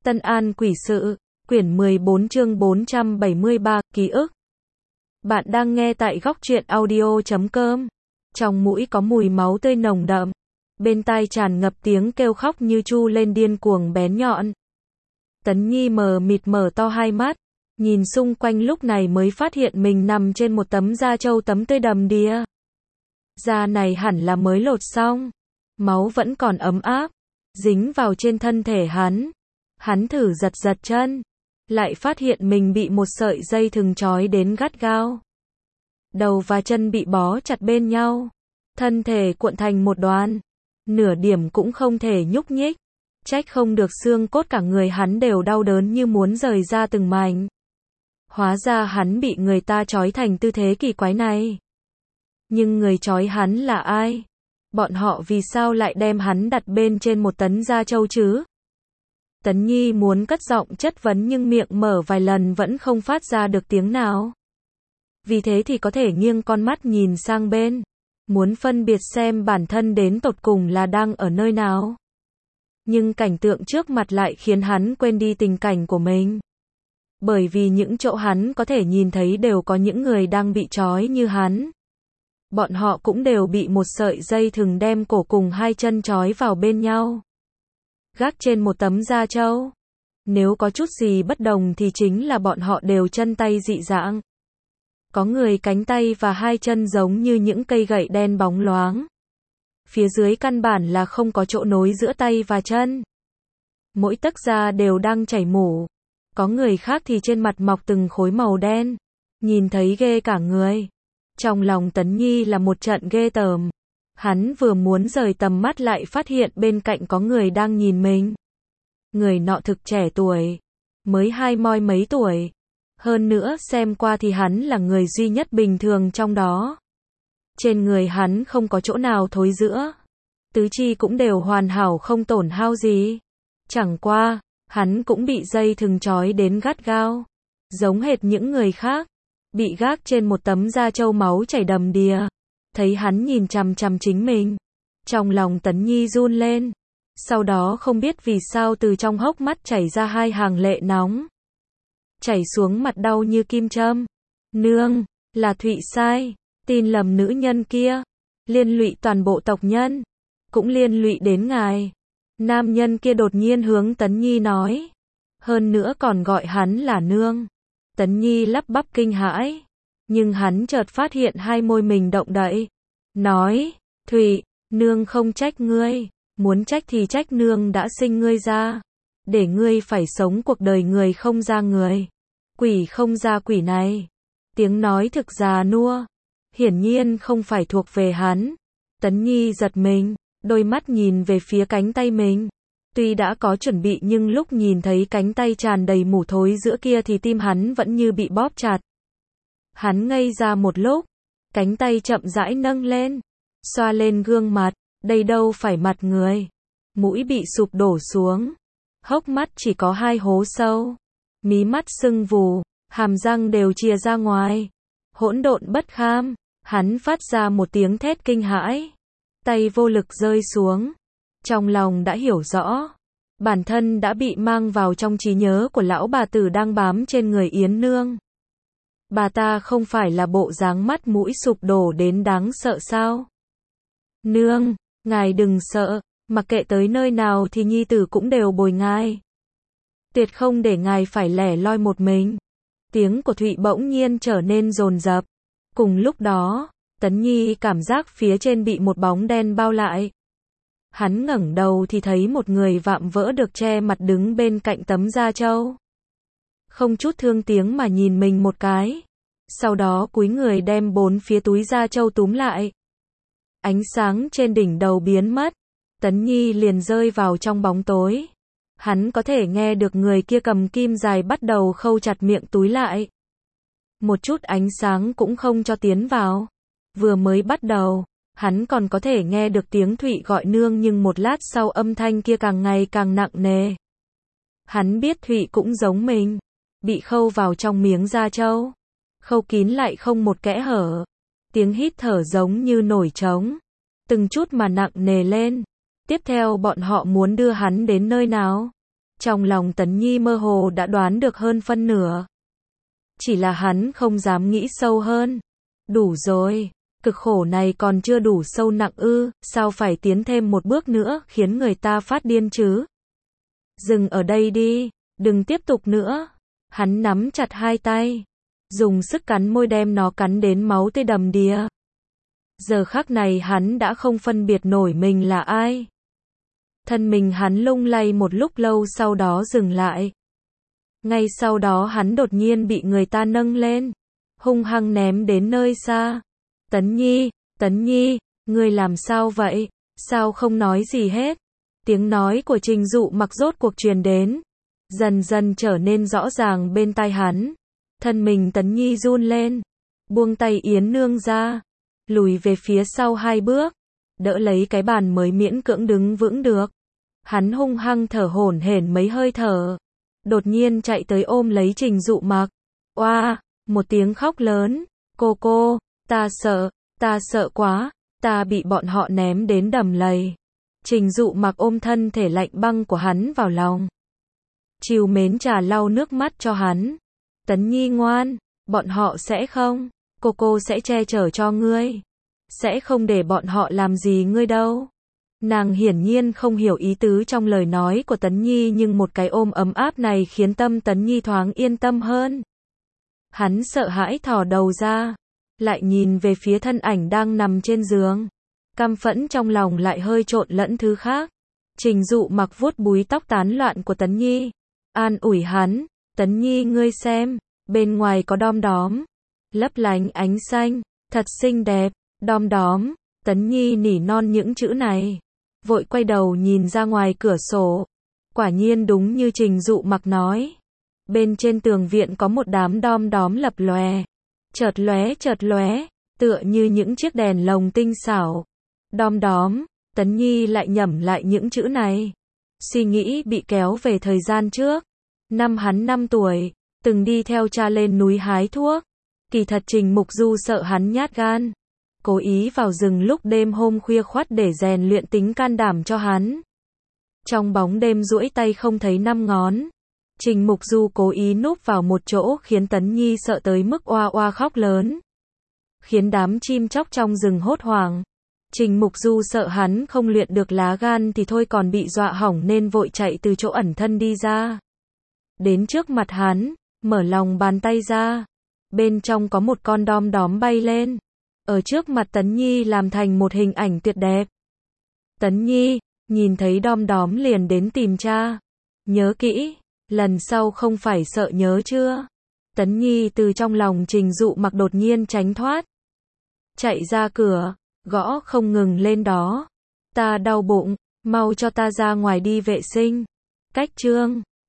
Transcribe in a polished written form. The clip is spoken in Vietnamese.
Tân An Quỷ Sự, quyển 14 chương 473, ký ức. Bạn đang nghe tại góc truyện audio.com. Trong mũi có mùi máu tươi nồng đậm. Bên tai tràn ngập tiếng kêu khóc như tru lên điên cuồng bén nhọn. Tấn Nhi mờ mịt mở to hai mắt. Nhìn xung quanh lúc này mới phát hiện mình nằm trên một tấm da trâu tấm tươi đầm đìa. Da này hẳn là mới lột xong. Máu vẫn còn ấm áp. Dính vào trên thân thể hắn. Hắn thử giật giật chân. Lại phát hiện mình bị một sợi dây thừng trói đến gắt gao. Đầu và chân bị bó chặt bên nhau. Thân thể cuộn thành một đoàn. Nửa điểm cũng không thể nhúc nhích. Trách không được xương cốt cả người hắn đều đau đớn như muốn rời ra từng mảnh. Hóa ra hắn bị người ta trói thành tư thế kỳ quái này. Nhưng người trói hắn là ai? Bọn họ vì sao lại đem hắn đặt bên trên một tấn da trâu chứ? Tấn Nhi muốn cất giọng chất vấn nhưng miệng mở vài lần vẫn không phát ra được tiếng nào. Vì thế thì có thể nghiêng con mắt nhìn sang bên. Muốn phân biệt xem bản thân đến tột cùng là đang ở nơi nào. Nhưng cảnh tượng trước mặt lại khiến hắn quên đi tình cảnh của mình. Bởi vì những chỗ hắn có thể nhìn thấy đều có những người đang bị trói như hắn. Bọn họ cũng đều bị một sợi dây thừng đem cổ cùng hai chân trói vào bên nhau. Gác trên một tấm da trâu. Nếu có chút gì bất đồng thì chính là bọn họ đều chân tay dị dạng. Có người cánh tay và hai chân giống như những cây gậy đen bóng loáng. Phía dưới căn bản là không có chỗ nối giữa tay và chân. Mỗi tấc da đều đang chảy mủ. Có người khác thì trên mặt mọc từng khối màu đen. Nhìn thấy ghê cả người. Trong lòng Tấn Nhi là một trận ghê tởm. Hắn vừa muốn rời tầm mắt lại phát hiện bên cạnh có người đang nhìn mình. Người nọ thực trẻ tuổi. Mới 20 mấy tuổi. Hơn nữa xem qua thì hắn là người duy nhất bình thường trong đó. Trên người hắn không có chỗ nào thối rữa. Tứ chi cũng đều hoàn hảo không tổn hao gì. Chẳng qua, hắn cũng bị dây thừng trói đến gắt gao. Giống hệt những người khác. Bị gác trên một tấm da trâu máu chảy đầm đìa. Thấy hắn nhìn chằm chằm chính mình. Trong lòng Tấn Nhi run lên. Sau đó không biết vì sao từ trong hốc mắt chảy ra hai hàng lệ nóng. Chảy xuống mặt đau như kim châm. Nương, là Thụy sai. Tin lầm nữ nhân kia. Liên lụy toàn bộ tộc nhân. Cũng liên lụy đến ngài. Nam nhân kia đột nhiên hướng Tấn Nhi nói. Hơn nữa còn gọi hắn là nương. Tấn Nhi lắp bắp kinh hãi. Nhưng hắn chợt phát hiện hai môi mình động đậy. Nói, Thụy, nương không trách ngươi. Muốn trách thì trách nương đã sinh ngươi ra. Để ngươi phải sống cuộc đời người không ra người. Quỷ không ra quỷ này. Tiếng nói thực già nua. Hiển nhiên không phải thuộc về hắn. Tấn Nhi giật mình. Đôi mắt nhìn về phía cánh tay mình. Tuy đã có chuẩn bị nhưng lúc nhìn thấy cánh tay tràn đầy mủ thối giữa kia thì tim hắn vẫn như bị bóp chặt. Hắn ngây ra một lúc. Cánh tay chậm rãi nâng lên. Xoa lên gương mặt. Đây đâu phải mặt người. Mũi bị sụp đổ xuống. Hốc mắt chỉ có hai hố sâu. Mí mắt sưng vù. Hàm răng đều chìa ra ngoài. Hỗn độn bất kham. Hắn phát ra một tiếng thét kinh hãi. Tay vô lực rơi xuống. Trong lòng đã hiểu rõ. Bản thân đã bị mang vào trong trí nhớ của lão bà tử đang bám trên người Yến Nương. Bà ta không phải là bộ dáng mắt mũi sụp đổ đến đáng sợ sao? Nương, ngài đừng sợ, mặc kệ tới nơi nào thì nhi tử cũng đều bồi ngài. Tuyệt không để ngài phải lẻ loi một mình. Tiếng của Thụy bỗng nhiên trở nên dồn dập. Cùng lúc đó, Tấn Nhi cảm giác phía trên bị một bóng đen bao lại. Hắn ngẩng đầu thì thấy một người vạm vỡ được che mặt đứng bên cạnh tấm da trâu. Không chút thương tiếng mà nhìn mình một cái. Sau đó cúi người đem bốn phía túi da trâu túm lại. Ánh sáng trên đỉnh đầu biến mất. Tấn Nhi liền rơi vào trong bóng tối. Hắn có thể nghe được người kia cầm kim dài bắt đầu khâu chặt miệng túi lại. Một chút ánh sáng cũng không cho tiến vào. Vừa mới bắt đầu, hắn còn có thể nghe được tiếng Thụy gọi nương nhưng một lát sau âm thanh kia càng ngày càng nặng nề. Hắn biết Thụy cũng giống mình. Bị khâu vào trong miếng da trâu. Khâu kín lại không một kẽ hở. Tiếng hít thở giống như nổi trống. Từng chút mà nặng nề lên. Tiếp theo bọn họ muốn đưa hắn đến nơi nào? Trong lòng Tấn Nhi mơ hồ đã đoán được hơn phân nửa. Chỉ là hắn không dám nghĩ sâu hơn. Đủ rồi, cực khổ này còn chưa đủ sâu nặng ư, sao phải tiến thêm một bước nữa khiến người ta phát điên chứ? Dừng ở đây đi, đừng tiếp tục nữa. Hắn nắm chặt hai tay, dùng sức cắn môi đem nó cắn đến máu tươi đầm đìa. Giờ khắc này hắn đã không phân biệt nổi mình là ai. Thân mình hắn lung lay một lúc lâu sau đó dừng lại. Ngay sau đó hắn đột nhiên bị người ta nâng lên, hung hăng ném đến nơi xa. Tấn Nhi, ngươi làm sao vậy? Sao không nói gì hết? Tiếng nói của Trình Dụ Mặc rốt cuộc truyền đến, dần dần trở nên rõ ràng bên tai hắn. Thân mình Tấn Nhi run lên, buông tay Yến Nương ra, lùi về phía sau 2 bước, đỡ lấy cái bàn mới miễn cưỡng đứng vững được. Hắn hung hăng thở hổn hển mấy hơi thở, đột nhiên chạy tới ôm lấy Trình Dụ Mặc. Oa, một tiếng khóc lớn, cô, ta sợ quá, ta bị bọn họ ném đến đầm lầy. Trình Dụ Mặc ôm thân thể lạnh băng của hắn vào lòng, trìu mến trà lau nước mắt cho hắn. Tấn Nhi ngoan, bọn họ sẽ không, cô sẽ che chở cho ngươi, sẽ không để bọn họ làm gì ngươi đâu. Nàng hiển nhiên không hiểu ý tứ trong lời nói của Tấn Nhi, nhưng một cái ôm ấm áp này khiến tâm Tấn Nhi thoáng yên tâm hơn. Hắn sợ hãi thò đầu ra, lại nhìn về phía thân ảnh đang nằm trên giường. Căm phẫn trong lòng lại hơi trộn lẫn thứ khác. Trình Dụ Mặc vuốt búi tóc tán loạn của Tấn Nhi, an ủi hắn, Tấn Nhi ngươi xem, bên ngoài có đom đóm, lấp lánh ánh xanh, thật xinh đẹp, đom đóm. Tấn Nhi nỉ non những chữ này, vội quay đầu nhìn ra ngoài cửa sổ. Quả nhiên đúng như Trình Dụ Mặc nói, bên trên tường viện có một đám đom đóm lập lòe, chợt lóe, tựa như những chiếc đèn lồng tinh xảo. Đom đóm, Tấn Nhi lại nhẩm lại những chữ này. Suy nghĩ bị kéo về thời gian trước. Năm hắn 5 tuổi, từng đi theo cha lên núi hái thuốc. Kỳ thật Trình Mục Du sợ hắn nhát gan, cố ý vào rừng lúc đêm hôm khuya khoắt để rèn luyện tính can đảm cho hắn. Trong bóng đêm duỗi tay không thấy 5 ngón. Trình Mục Du cố ý núp vào một chỗ khiến Tấn Nhi sợ tới mức oa oa khóc lớn, khiến đám chim chóc trong rừng hốt hoảng. Trình Mục Du sợ hắn không luyện được lá gan thì thôi còn bị dọa hỏng nên vội chạy từ chỗ ẩn thân đi ra. Đến trước mặt hắn, mở lòng bàn tay ra. Bên trong có một con đom đóm bay lên, ở trước mặt Tấn Nhi làm thành một hình ảnh tuyệt đẹp. Tấn Nhi, nhìn thấy đom đóm liền đến tìm cha. Nhớ kỹ, lần sau không phải sợ nhớ chưa? Tấn Nhi từ trong lòng Trình Dụ Mặc đột nhiên tránh thoát, chạy ra cửa, gõ không ngừng lên đó. Ta đau bụng, mau cho ta ra ngoài đi vệ sinh. Cách chương